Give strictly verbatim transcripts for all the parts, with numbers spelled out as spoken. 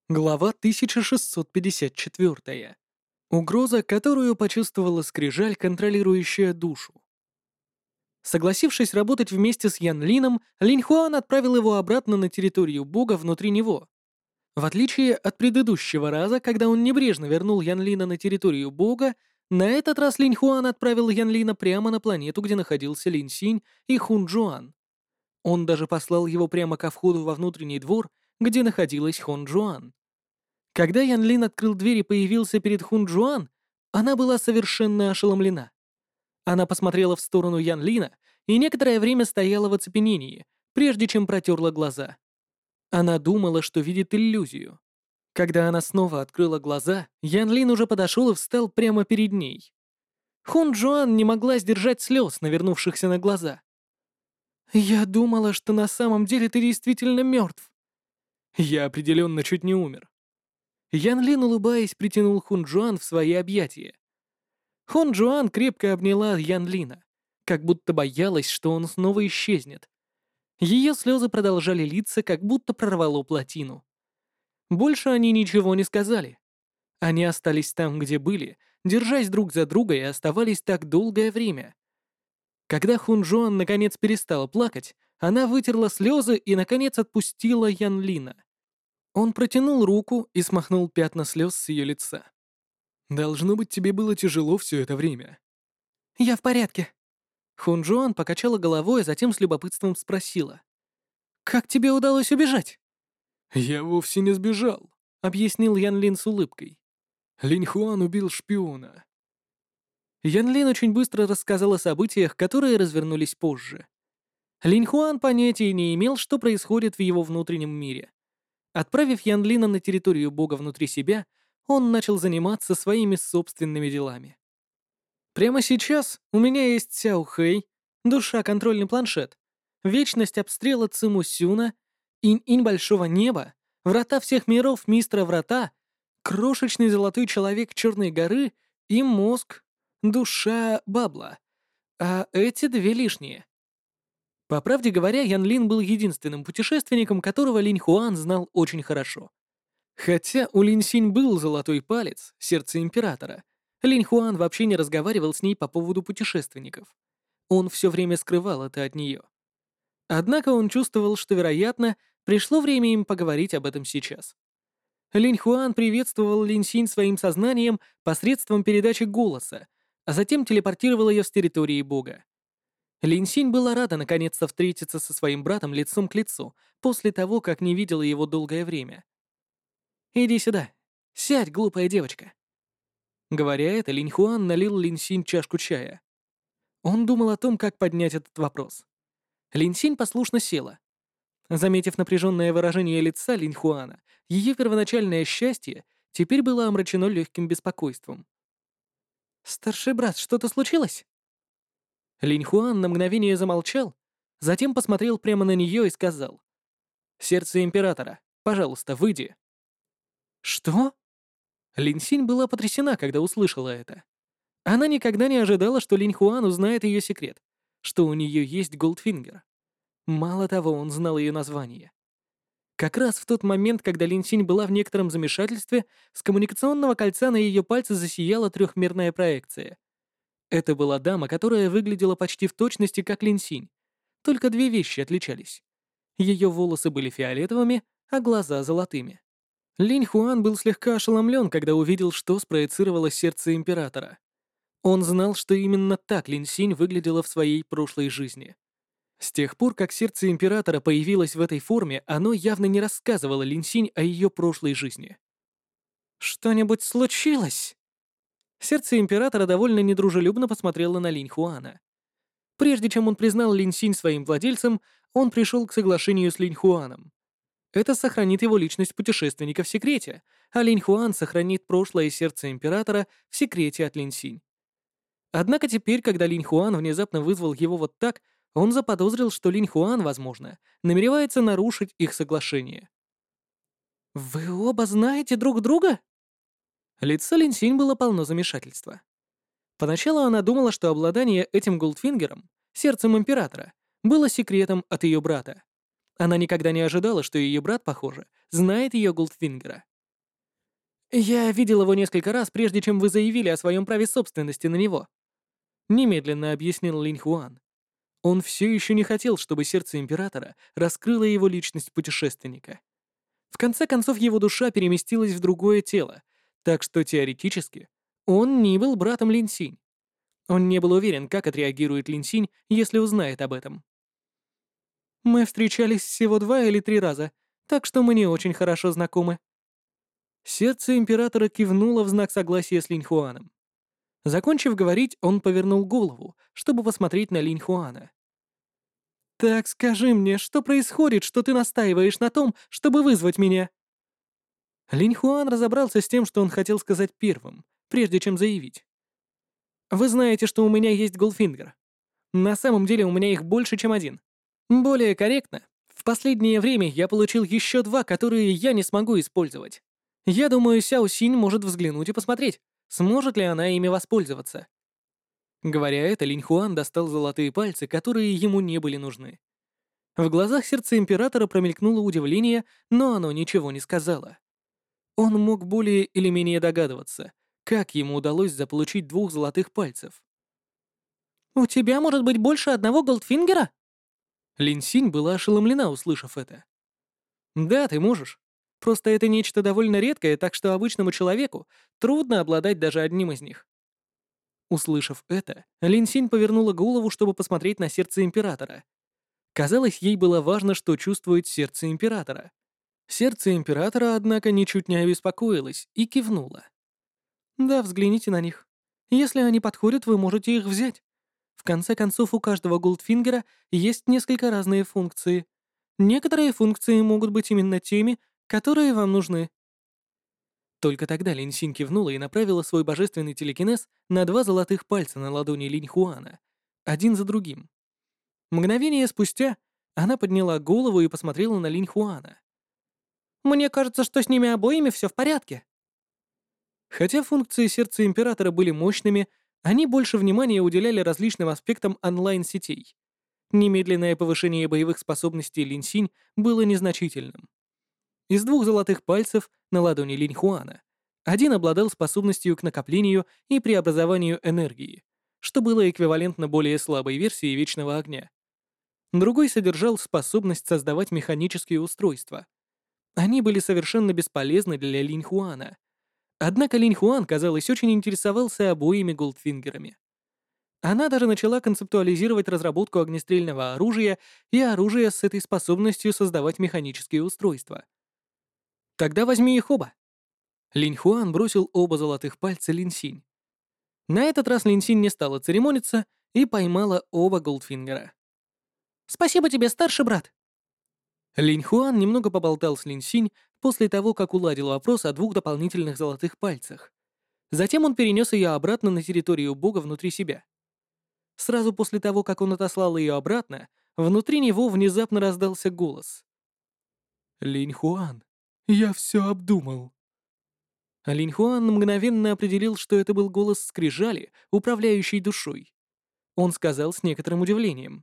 Глава тысяча шестьсот пятьдесят четыре. Угроза, которую почувствовала скрижаль, контролирующая душу. Согласившись работать вместе с Ян Лином, Линь Хуан отправил его обратно на территорию бога внутри него. В отличие от предыдущего раза, когда он небрежно вернул Ян Лина на территорию бога, на этот раз Линь Хуан отправил Ян Лина прямо на планету, где находился Лин Синь и Хун Джуан. Он даже послал его прямо ко входу во внутренний двор, где находилась Хон Джуан. Когда Ян Лин открыл дверь и появился перед Хун Джуан, она была совершенно ошеломлена. Она посмотрела в сторону Ян Лина и некоторое время стояла в оцепенении, прежде чем протерла глаза. Она думала, что видит иллюзию. Когда она снова открыла глаза, Ян Лин уже подошел и встал прямо перед ней. Хун Джуан не могла сдержать слез, навернувшихся на глаза. «Я думала, что на самом деле ты действительно мертв». «Я определенно чуть не умер». Ян Лин, улыбаясь, притянул Хун Джуан в свои объятия. Хун Джуан крепко обняла Ян Лина, как будто боялась, что он снова исчезнет. Ее слезы продолжали литься, как будто прорвало плотину. Больше они ничего не сказали. Они остались там, где были, держась друг за друга и оставались так долгое время. Когда Хун Джуан наконец перестала плакать, она вытерла слезы и, наконец, отпустила Ян Лина. Он протянул руку и смахнул пятна слез с ее лица. «Должно быть, тебе было тяжело все это время». «Я в порядке». Хун Джуан покачала головой, а затем с любопытством спросила. «Как тебе удалось убежать?» «Я вовсе не сбежал», — объяснил Ян Лин с улыбкой. «Линь Хуан убил шпиона». Ян Лин очень быстро рассказал о событиях, которые развернулись позже. Линь Хуан понятия не имел, что происходит в его внутреннем мире. Отправив Ян Лина на территорию бога внутри себя, он начал заниматься своими собственными делами. Прямо сейчас у меня есть Сяо Хэй, душа контрольный планшет, вечность обстрела Циму Сюна, Инь-Инь Большого Неба, врата всех миров Мистера Врата, крошечный золотой человек Черной горы и мозг, душа Бабла. А эти две лишние. По правде говоря, Ян Лин был единственным путешественником, которого Линь Хуан знал очень хорошо. Хотя у Линь Синь был золотой палец, сердце императора, Линь Хуан вообще не разговаривал с ней по поводу путешественников. Он все время скрывал это от нее. Однако он чувствовал, что, вероятно, пришло время им поговорить об этом сейчас. Линь Хуан приветствовал Линь Синь своим сознанием посредством передачи голоса, а затем телепортировал ее с территории бога. Линь Синь была рада наконец-то встретиться со своим братом лицом к лицу, после того, как не видела его долгое время. «Иди сюда. Сядь, глупая девочка». Говоря это, Линь Хуан налил Линь Синь чашку чая. Он думал о том, как поднять этот вопрос. Линь Синь послушно села. Заметив напряженное выражение лица Линь Хуана, ее первоначальное счастье теперь было омрачено легким беспокойством. «Старший брат, что-то случилось?» Линь Хуан на мгновение замолчал, затем посмотрел прямо на нее и сказал: «Сердце императора, пожалуйста, выйди». «Что?» Линь Синь была потрясена, когда услышала это. Она никогда не ожидала, что Линь Хуан узнает ее секрет, что у нее есть Голдфингер. Мало того, он знал ее название. Как раз в тот момент, когда Линь Синь была в некотором замешательстве, с коммуникационного кольца на ее пальце засияла трехмерная проекция. Это была дама, которая выглядела почти в точности как Линь Синь. Только две вещи отличались. Ее волосы были фиолетовыми, а глаза золотыми. Линь Хуан был слегка ошеломлен, когда увидел, что спроецировало сердце императора. Он знал, что именно так Линь Синь выглядела в своей прошлой жизни. С тех пор, как сердце императора появилось в этой форме, оно явно не рассказывало Линь Синь о ее прошлой жизни. «Что-нибудь случилось?» Сердце императора довольно недружелюбно посмотрело на Линь Хуана. Прежде чем он признал Линь Синь своим владельцем, он пришел к соглашению с Линь Хуаном. Это сохранит его личность путешественника в секрете, а Линь Хуан сохранит прошлое сердце императора в секрете от Линь Синь. Однако теперь, когда Линь Хуан внезапно вызвал его вот так, он заподозрил, что Линь Хуан, возможно, намеревается нарушить их соглашение. «Вы оба знаете друг друга?» Лицо Линь Синь было полно замешательства. Поначалу она думала, что обладание этим Голдфингером, сердцем императора, было секретом от ее брата. Она никогда не ожидала, что ее брат, похоже, знает ее Голдфингера. Я видел его несколько раз, прежде чем вы заявили о своем праве собственности на него. Немедленно объяснил Линь Хуан. Он все еще не хотел, чтобы сердце императора раскрыло его личность путешественника. В конце концов, его душа переместилась в другое тело, так что теоретически он не был братом Лин Синь. Он не был уверен, как отреагирует Лин Синь, если узнает об этом. Мы встречались всего два или три раза, так что мы не очень хорошо знакомы. Сердце императора кивнуло в знак согласия с Линь Хуаном. Закончив говорить, он повернул голову, чтобы посмотреть на Линь Хуана. «Так скажи мне, что происходит, что ты настаиваешь на том, чтобы вызвать меня?» Линь Хуан разобрался с тем, что он хотел сказать первым, прежде чем заявить. «Вы знаете, что у меня есть Голдфингер. На самом деле у меня их больше, чем один. Более корректно, в последнее время я получил еще два, которые я не смогу использовать. Я думаю, Сяо Синь может взглянуть и посмотреть, сможет ли она ими воспользоваться». Говоря это, Линь Хуан достал золотые пальцы, которые ему не были нужны. В глазах сердца императора промелькнуло удивление, но оно ничего не сказала. Он мог более или менее догадываться, как ему удалось заполучить двух золотых пальцев. «У тебя может быть больше одного Голдфингера?» Лин Синь была ошеломлена, услышав это. «Да, ты можешь. Просто это нечто довольно редкое, так что обычному человеку трудно обладать даже одним из них». Услышав это, Лин Синь повернула голову, чтобы посмотреть на сердце императора. Казалось, ей было важно, что чувствует сердце императора. Сердце императора, однако, ничуть не обеспокоилось и кивнуло. «Да, взгляните на них. Если они подходят, вы можете их взять. В конце концов, у каждого Голдфингера есть несколько разные функции. Некоторые функции могут быть именно теми, которые вам нужны». Только тогда Линь Синь кивнула и направила свой божественный телекинез на два золотых пальца на ладони Линь Хуана, один за другим. Мгновение спустя она подняла голову и посмотрела на Линь Хуана. «Мне кажется, что с ними обоими все в порядке». Хотя функции сердца императора были мощными, они больше внимания уделяли различным аспектам онлайн-сетей. Немедленное повышение боевых способностей Линь Синь было незначительным. Из двух золотых пальцев на ладони Линь Хуана один обладал способностью к накоплению и преобразованию энергии, что было эквивалентно более слабой версии Вечного Огня. Другой содержал способность создавать механические устройства. Они были совершенно бесполезны для Линь Хуана. Однако Линь Хуан, казалось, очень интересовался обоими Голдфингерами. Она даже начала концептуализировать разработку огнестрельного оружия и оружия с этой способностью создавать механические устройства. «Тогда возьми их оба». Линь Хуан бросил оба золотых пальца Лин Синь. На этот раз Лин Синь не стала церемониться и поймала оба Голдфингера. «Спасибо тебе, старший брат!» Линь Хуан немного поболтал с Лин Синь после того, как уладил вопрос о двух дополнительных золотых пальцах. Затем он перенес ее обратно на территорию бога внутри себя. Сразу после того, как он отослал ее обратно, внутри него внезапно раздался голос. «Линь Хуан, я все обдумал». Линь Хуан мгновенно определил, что это был голос скрижали, управляющей душой. Он сказал с некоторым удивлением.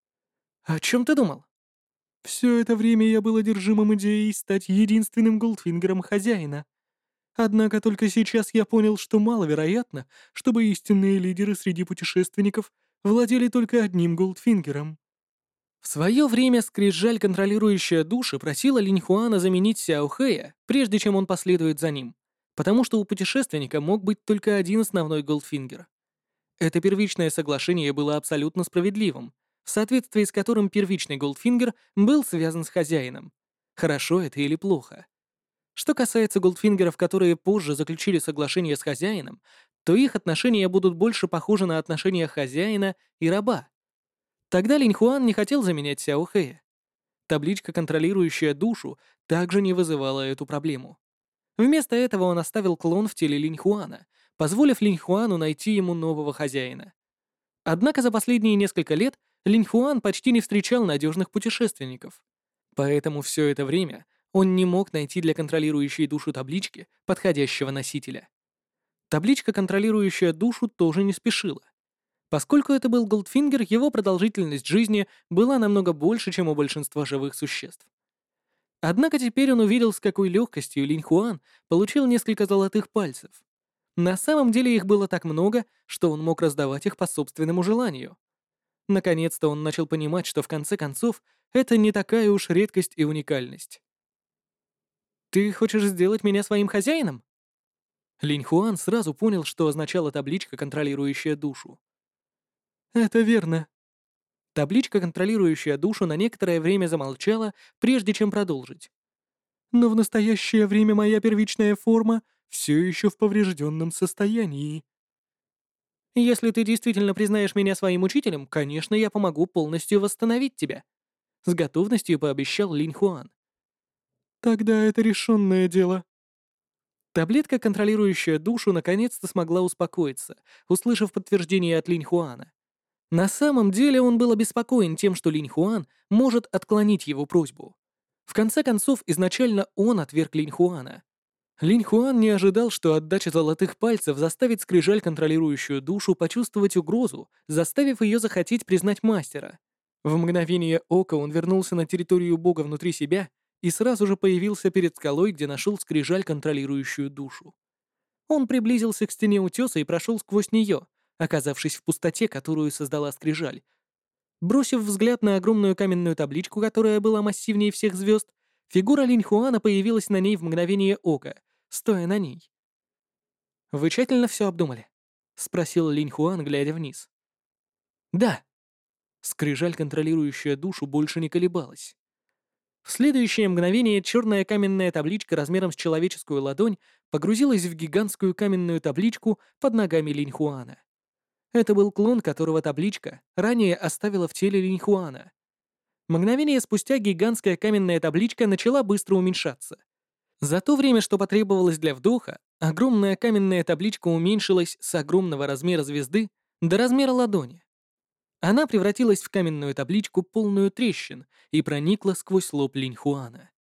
«О чем ты думал?» «Все это время я был одержимым идеей стать единственным Голдфингером хозяина. Однако только сейчас я понял, что маловероятно, чтобы истинные лидеры среди путешественников владели только одним Голдфингером». В свое время скрижаль, контролирующая души, просила Линь Хуана заменить Сяо Хэя, прежде чем он последует за ним, потому что у путешественника мог быть только один основной Голдфингер. Это первичное соглашение было абсолютно справедливым, в соответствии с которым первичный Голдфингер был связан с хозяином. Хорошо это или плохо? Что касается Голдфингеров, которые позже заключили соглашение с хозяином, то их отношения будут больше похожи на отношения хозяина и раба. Тогда Линь Хуан не хотел заменять Сяо Хэя. Табличка, контролирующая душу, также не вызывала эту проблему. Вместо этого он оставил клон в теле Линь Хуана, позволив Линь Хуану найти ему нового хозяина. Однако за последние несколько лет Линь Хуан почти не встречал надежных путешественников. Поэтому все это время он не мог найти для контролирующей душу таблички подходящего носителя. Табличка, контролирующая душу, тоже не спешила. Поскольку это был Голдфингер, его продолжительность жизни была намного больше, чем у большинства живых существ. Однако теперь он увидел, с какой легкостью Линь Хуан получил несколько золотых пальцев. На самом деле их было так много, что он мог раздавать их по собственному желанию. Наконец-то он начал понимать, что в конце концов это не такая уж редкость и уникальность. «Ты хочешь сделать меня своим хозяином?» Линь Хуан сразу понял, что означала табличка, контролирующая душу. «Это верно». Табличка, контролирующая душу, на некоторое время замолчала, прежде чем продолжить. «Но в настоящее время моя первичная форма все еще в поврежденном состоянии. Если ты действительно признаешь меня своим учителем, конечно, я помогу полностью восстановить тебя», — с готовностью пообещал Линь Хуан. «Тогда это решенное дело». Таблетка, контролирующая душу, наконец-то смогла успокоиться, услышав подтверждение от Линь Хуана. На самом деле он был обеспокоен тем, что Линь Хуан может отклонить его просьбу. В конце концов, изначально он отверг Линь Хуана. Линь Хуан не ожидал, что отдача золотых пальцев заставит скрижаль, контролирующую душу, почувствовать угрозу, заставив ее захотеть признать мастера. В мгновение ока он вернулся на территорию бога внутри себя и сразу же появился перед скалой, где нашел скрижаль, контролирующую душу. Он приблизился к стене утеса и прошел сквозь нее, оказавшись в пустоте, которую создала скрижаль. Бросив взгляд на огромную каменную табличку, которая была массивнее всех звезд, фигура Линь Хуана появилась на ней в мгновение ока, стоя на ней. «Вы тщательно все обдумали?» — спросил Линь Хуан, глядя вниз. «Да». Скрижаль, контролирующая душу, больше не колебалась. В следующее мгновение черная каменная табличка размером с человеческую ладонь погрузилась в гигантскую каменную табличку под ногами Линь Хуана. Это был клон, которого табличка ранее оставила в теле Линь Хуана. Мгновение спустя гигантская каменная табличка начала быстро уменьшаться. За то время, что потребовалось для вдоха, огромная каменная табличка уменьшилась с огромного размера звезды до размера ладони. Она превратилась в каменную табличку, полную трещин, и проникла сквозь лоб Линь Хуана.